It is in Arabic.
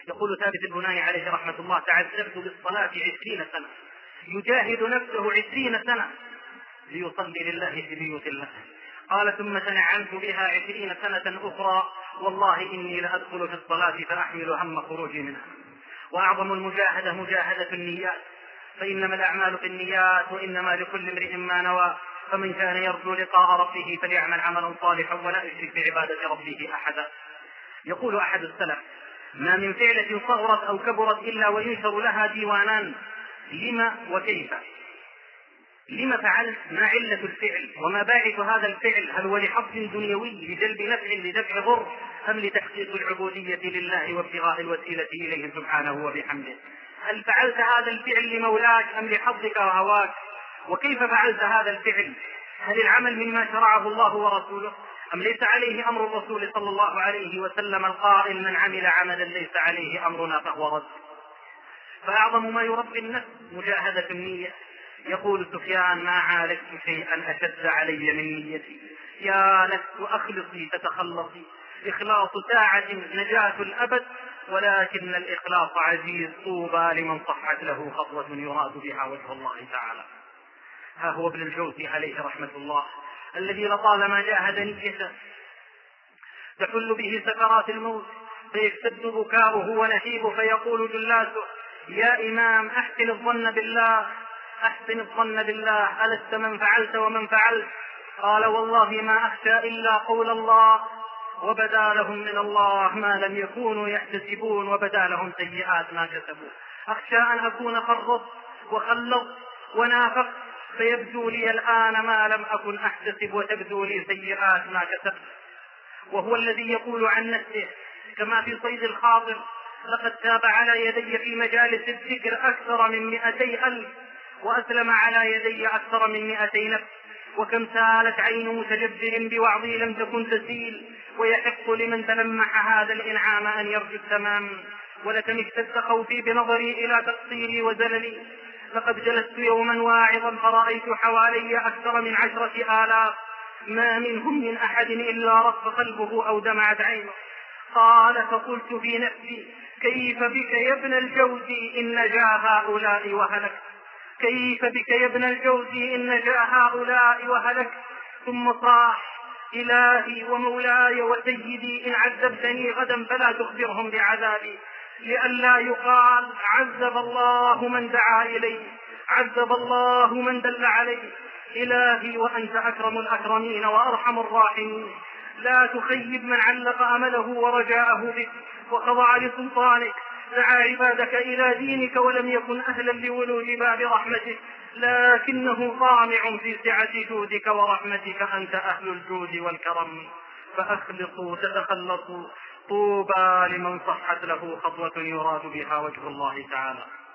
يقول ثابت البناني عليه رحمة الله: تعذبت بالصلاة 20 سنة، يجاهد نفسه 20 سنة ليصلي لله في بيوت الله. قال: ثم تنعمت بها 20 سنة أخرى، والله إني لأدخل في الصلاة فأحمل هم خروجي منها. وأعظم المجاهدة مجاهدة النيات، فإنما الأعمال بالنيات وإنما لكل امرئ ما نوى، فمن كان يرجو لقاء ربه فليعمل عملا صالحا ولا يشرك بعبادة ربه أحدا. يقول أحد السلف: ما من فعلة صغرت أو كبرت إلا وينشر لها ديوانان، لما وكيف. لما فعلت؟ ما علة الفعل؟ وما باعث هذا الفعل؟ هل هو لحظ دنيوي لجلب نفع لدفع ضر، أم لتحقيق العبودية لله وابتغاء الوسيلة إليه سبحانه وبحمده؟ هل فعلت هذا الفعل لمولاك أم لحظك وهواك؟ وكيف فعلت هذا الفعل؟ هل العمل مما شرعه الله ورسوله، أم ليس عليه أمر الرسول صلى الله عليه وسلم القائل: من عمل عملا ليس عليه أمرنا فهو رد. فأعظم ما يربي النفس مجاهدة النية. يقول سفيان: ما عالجت شيئا أشد علي من نيتي. يا نفس أخلصي تتخلصي، إخلاص ساعة نجاة الأبد، ولكن الإخلاص عزيز، طوبى لمن صحت له خطوة يراد بها وجه الله تعالى. ها هو ابن الجوزي عليه رحمة الله الذي لطالما جاهد نيته تحل به سكرات الموت، فيشتد بكاؤه ونهيبه، فيقول جلاسه: يا إمام أحسن الظن بالله، أحسن الظن بالله، ألست من فعلت ومن فعلت؟ قال: والله ما أخشى إلا قول الله، وبدا لهم من الله ما لم يكونوا يحتسبون، وبدا لهم سيئات ما كسبوا. أخشى أن أكون فرطت وخلطت ونافقت، فيبدو لي الآن ما لم أكن أحتسب، وتبدو لي سيئات ما كسبت. وهو الذي يقول عن نفسه كما في صيد الخاطر: لقد تاب على يدي في مجالس الذكر أكثر من 200,000، وأسلم على يدي أكثر من 200 نفس، وكم سالت عين متجبر بوعظي لم تكن تسيل، ويحق لمن تلمح هذا الإنعام أن يرجو التمام. ولكم اشتد خوفي بنظري إلى تقصيري وزللي. لقد جلست يوما واعظا فرأيت حوالي أكثر من 10,000، ما منهم من أحد إلا رق قلبه أو دمعت عينه. قال: فقلت في نفسي: كيف بك يا ابن الجوزي إن جاء هؤلاء وهلك، كيف بك يا ابن الجوزي إن جاء هؤلاء وهلك. ثم صاح: إلهي ومولاي وسيدي، إن عذبتني غدا فلا تخبرهم بعذابي، لئلا يقال: عذب الله من دعا إليه، عذب الله من دل عليه. إلهي وأنت أكرم الأكرمين وأرحم الراحمين، لا تخيب من علق أمله ورجاءه بك وخضع لسلطانك. دعا عبادك إلى دينك ولم يكن أهلا لولوج باب رحمتك، لكنه طامع في سعة جودك ورحمتك، أنت أهل الجود والكرم، فأخلصوا تتخلصوا، طوبى لمن صحت له خطوة يراد بها وجه الله تعالى.